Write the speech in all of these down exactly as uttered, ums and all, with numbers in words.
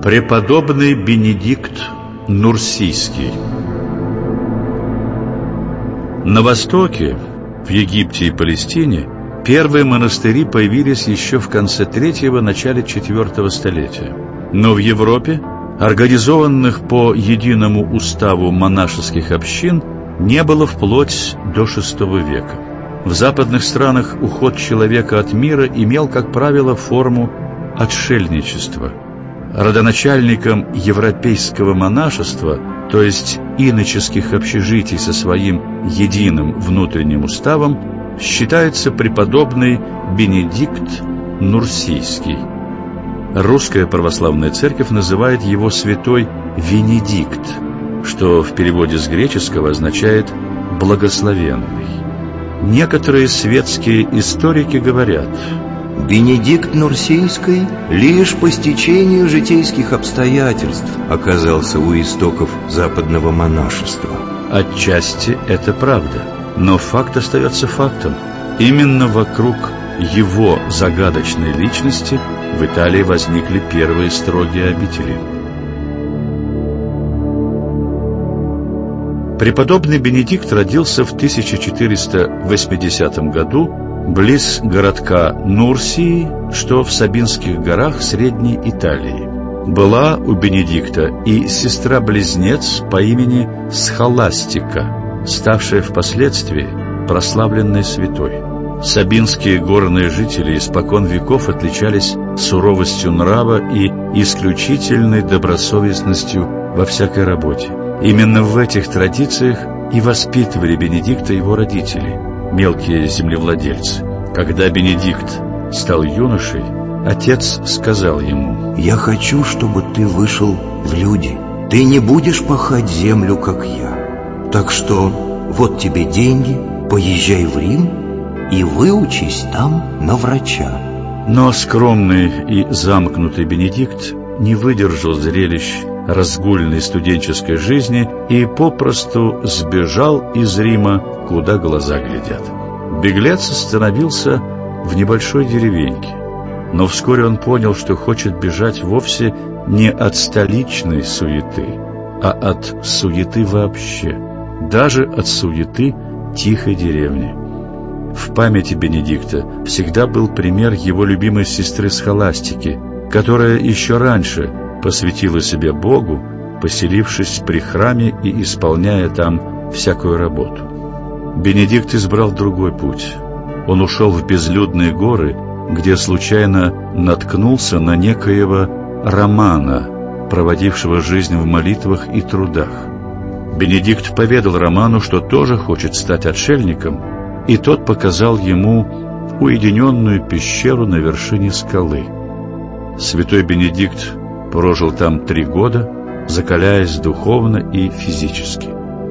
Преподобный Бенедикт Нурсийский. На Востоке, в Египте и Палестине, первые монастыри появились еще в конце третьего, начале четвертого столетия. Но в Европе организованных по единому уставу монашеских общин не было вплоть до шестого века. В западных странах уход человека от мира имел, как правило, форму отшельничества. Родоначальником европейского монашества, то есть иноческих общежитий со своим единым внутренним уставом, считается преподобный Бенедикт Нурсийский. Русская православная церковь называет его святой Венедикт, что в переводе с греческого означает «благословенный». Некоторые светские историки говорят: Бенедикт Нурсийский лишь по стечению житейских обстоятельств оказался у истоков западного монашества. Отчасти это правда, но факт остается фактом. Именно вокруг его загадочной личности в Италии возникли первые строгие обители. Преподобный Бенедикт родился в тысяча четыреста восьмидесятом году близ городка Нурсии, что в Сабинских горах Средней Италии. Была у Бенедикта и сестра-близнец по имени Схоластика, ставшая впоследствии прославленной святой. Сабинские горные жители испокон веков отличались суровостью нрава и исключительной добросовестностью во всякой работе. Именно в этих традициях и воспитывали Бенедикта его родители, мелкие землевладельцы. Когда Бенедикт стал юношей, отец сказал ему: «Я хочу, чтобы ты вышел в люди. Ты не будешь пахать землю, как я. Так что вот тебе деньги, поезжай в Рим и выучись там на врача». Но скромный и замкнутый Бенедикт не выдержал зрелищ разгульной студенческой жизни и попросту сбежал из Рима, куда глаза глядят. Беглец остановился в небольшой деревеньке, но вскоре он понял, что хочет бежать вовсе не от столичной суеты, а от суеты вообще, даже от суеты тихой деревни. В памяти Бенедикта всегда был пример его любимой сестры Схоластики, которая еще раньше посвятила себя Богу, поселившись при храме и исполняя там всякую работу. Бенедикт избрал другой путь. Он ушел в безлюдные горы, где случайно наткнулся на некоего Романа, проводившего жизнь в молитвах и трудах. Бенедикт поведал Роману, что тоже хочет стать отшельником, и тот показал ему уединенную пещеру на вершине скалы. Святой Бенедикт прожил там три года, закаляясь духовно и физически.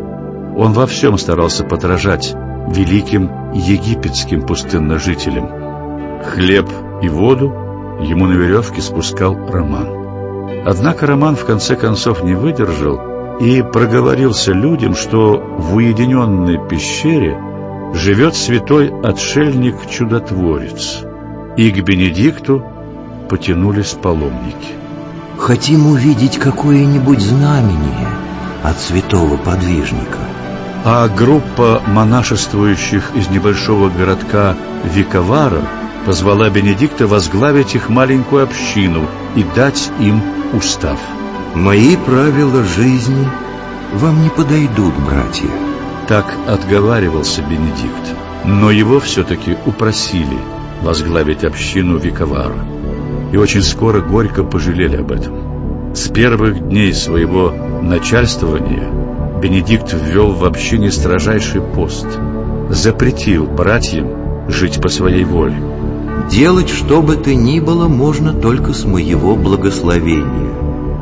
Он во всем старался подражать великим египетским пустынножителям. Хлеб и воду ему на веревке спускал Роман. Однако Роман в конце концов не выдержал и проговорился людям, что в уединенной пещере живет святой отшельник-чудотворец, и к Бенедикту потянулись паломники. «Хотим увидеть какое-нибудь знамение от святого подвижника». А группа монашествующих из небольшого городка Викавара позвала Бенедикта возглавить их маленькую общину и дать им устав. «Мои правила жизни вам не подойдут, братья». Так отговаривался Бенедикт, но его все-таки упросили возглавить общину Викавара. И очень скоро горько пожалели об этом. С первых дней своего начальствования Бенедикт ввел в общине строжайший пост, запретил братьям жить по своей воле. «Делать что бы то ни было можно только с моего благословения.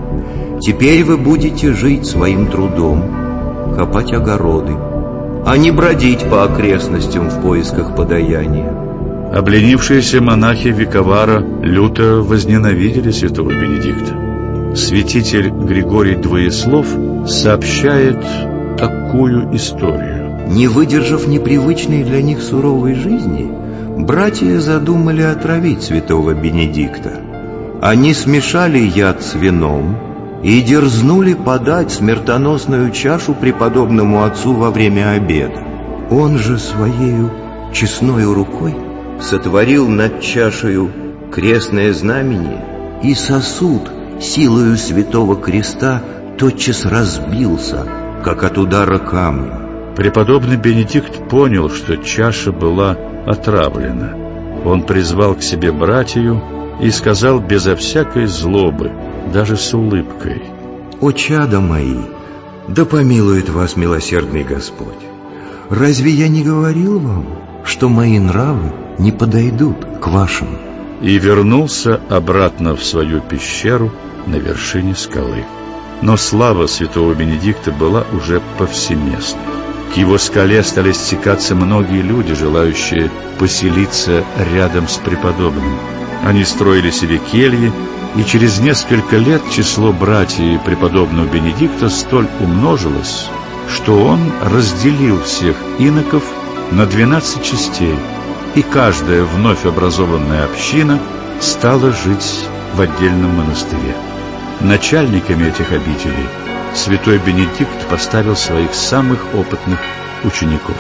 Теперь вы будете жить своим трудом, копать огороды, а не бродить по окрестностям в поисках подаяния». Обленившиеся монахи Викавара люто возненавидели святого Бенедикта. Святитель Григорий Двоеслов сообщает такую историю. Не выдержав непривычной для них суровой жизни, братья задумали отравить святого Бенедикта. Они смешали яд с вином и дерзнули подать смертоносную чашу преподобному отцу во время обеда. Он же своею честною рукой сотворил над чашею крестное знамение, и сосуд силою святого креста тотчас разбился, как от удара камня. Преподобный Бенедикт понял, что чаша была отравлена. Он призвал к себе братью и сказал безо всякой злобы, даже с улыбкой: «О, чада мои, да помилует вас милосердный Господь! Разве я не говорил вам, что мои нравы не подойдут к вашим?» И вернулся обратно в свою пещеру на вершине скалы. Но слава святого Бенедикта была уже повсеместной. К его скале стали стекаться многие люди, желающие поселиться рядом с преподобным. Они строили себе кельи, и через несколько лет число братьев преподобного Бенедикта столь умножилось, что он разделил всех иноков на двенадцать частей, и каждая вновь образованная община стала жить в отдельном монастыре. Начальниками этих обителей святой Бенедикт поставил своих самых опытных учеников.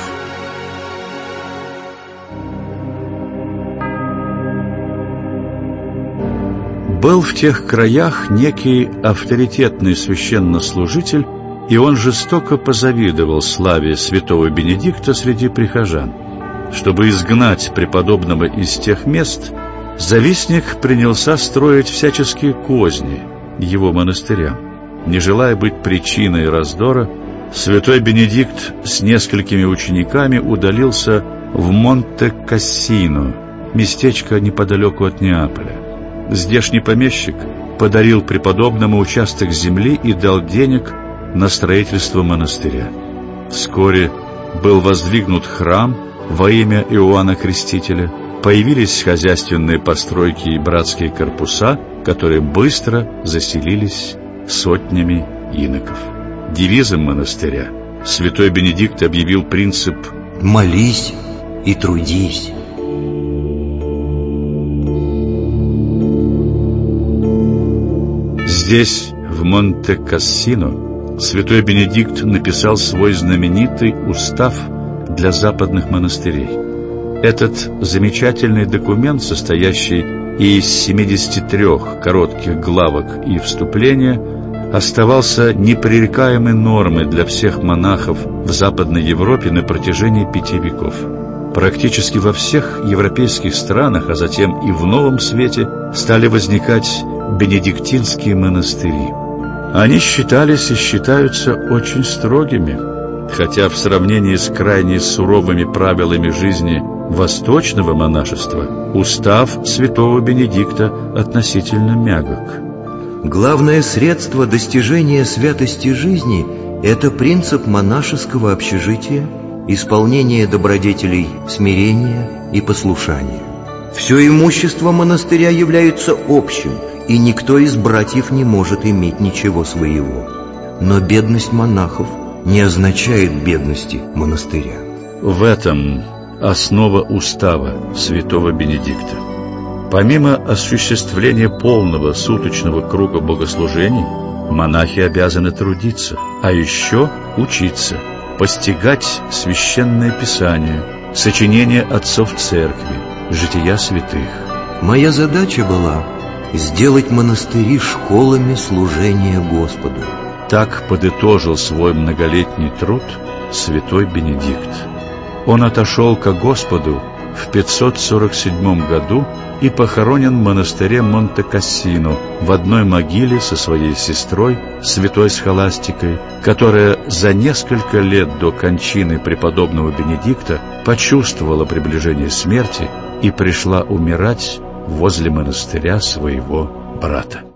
Был в тех краях некий авторитетный священнослужитель, и он жестоко позавидовал славе святого Бенедикта среди прихожан. Чтобы изгнать преподобного из тех мест, завистник принялся строить всяческие козни его монастырям. Не желая быть причиной раздора, святой Бенедикт с несколькими учениками удалился в Монте-Кассино, местечко неподалеку от Неаполя. Здешний помещик подарил преподобному участок земли и дал денег на строительство монастыря. Вскоре был воздвигнут храм во имя Иоанна Крестителя, появились хозяйственные постройки и братские корпуса, которые быстро заселились сотнями иноков. Девизом монастыря святой Бенедикт объявил принцип «Молись и трудись». Здесь, в Монте-Кассино, святой Бенедикт написал свой знаменитый устав для западных монастырей. Этот замечательный документ, состоящий из семидесяти трёх коротких главок и вступления, оставался непререкаемой нормой для всех монахов в Западной Европе на протяжении пяти веков. Практически во всех европейских странах, а затем и в Новом Свете, стали возникать бенедиктинские монастыри. Они считались и считаются очень строгими, хотя в сравнении с крайне суровыми правилами жизни восточного монашества устав святого Бенедикта относительно мягок. Главное средство достижения святости жизни – это принцип монашеского общежития, исполнение добродетелей смирения и послушания. Все имущество монастыря является общим, и никто из братьев не может иметь ничего своего. Но бедность монахов не означает бедности монастыря. В этом основа устава святого Бенедикта. Помимо осуществления полного суточного круга богослужений, монахи обязаны трудиться, а еще учиться, постигать священное писание, сочинения отцов церкви, жития святых. Моя задача была сделать монастыри школами служения Господу. Так подытожил свой многолетний труд святой Бенедикт. Он отошел ко Господу в пятьсот сорок седьмом году и похоронен в монастыре Монте-Кассино в одной могиле со своей сестрой, святой Схоластикой, которая за несколько лет до кончины преподобного Бенедикта почувствовала приближение смерти и пришла умирать возле монастыря своего брата.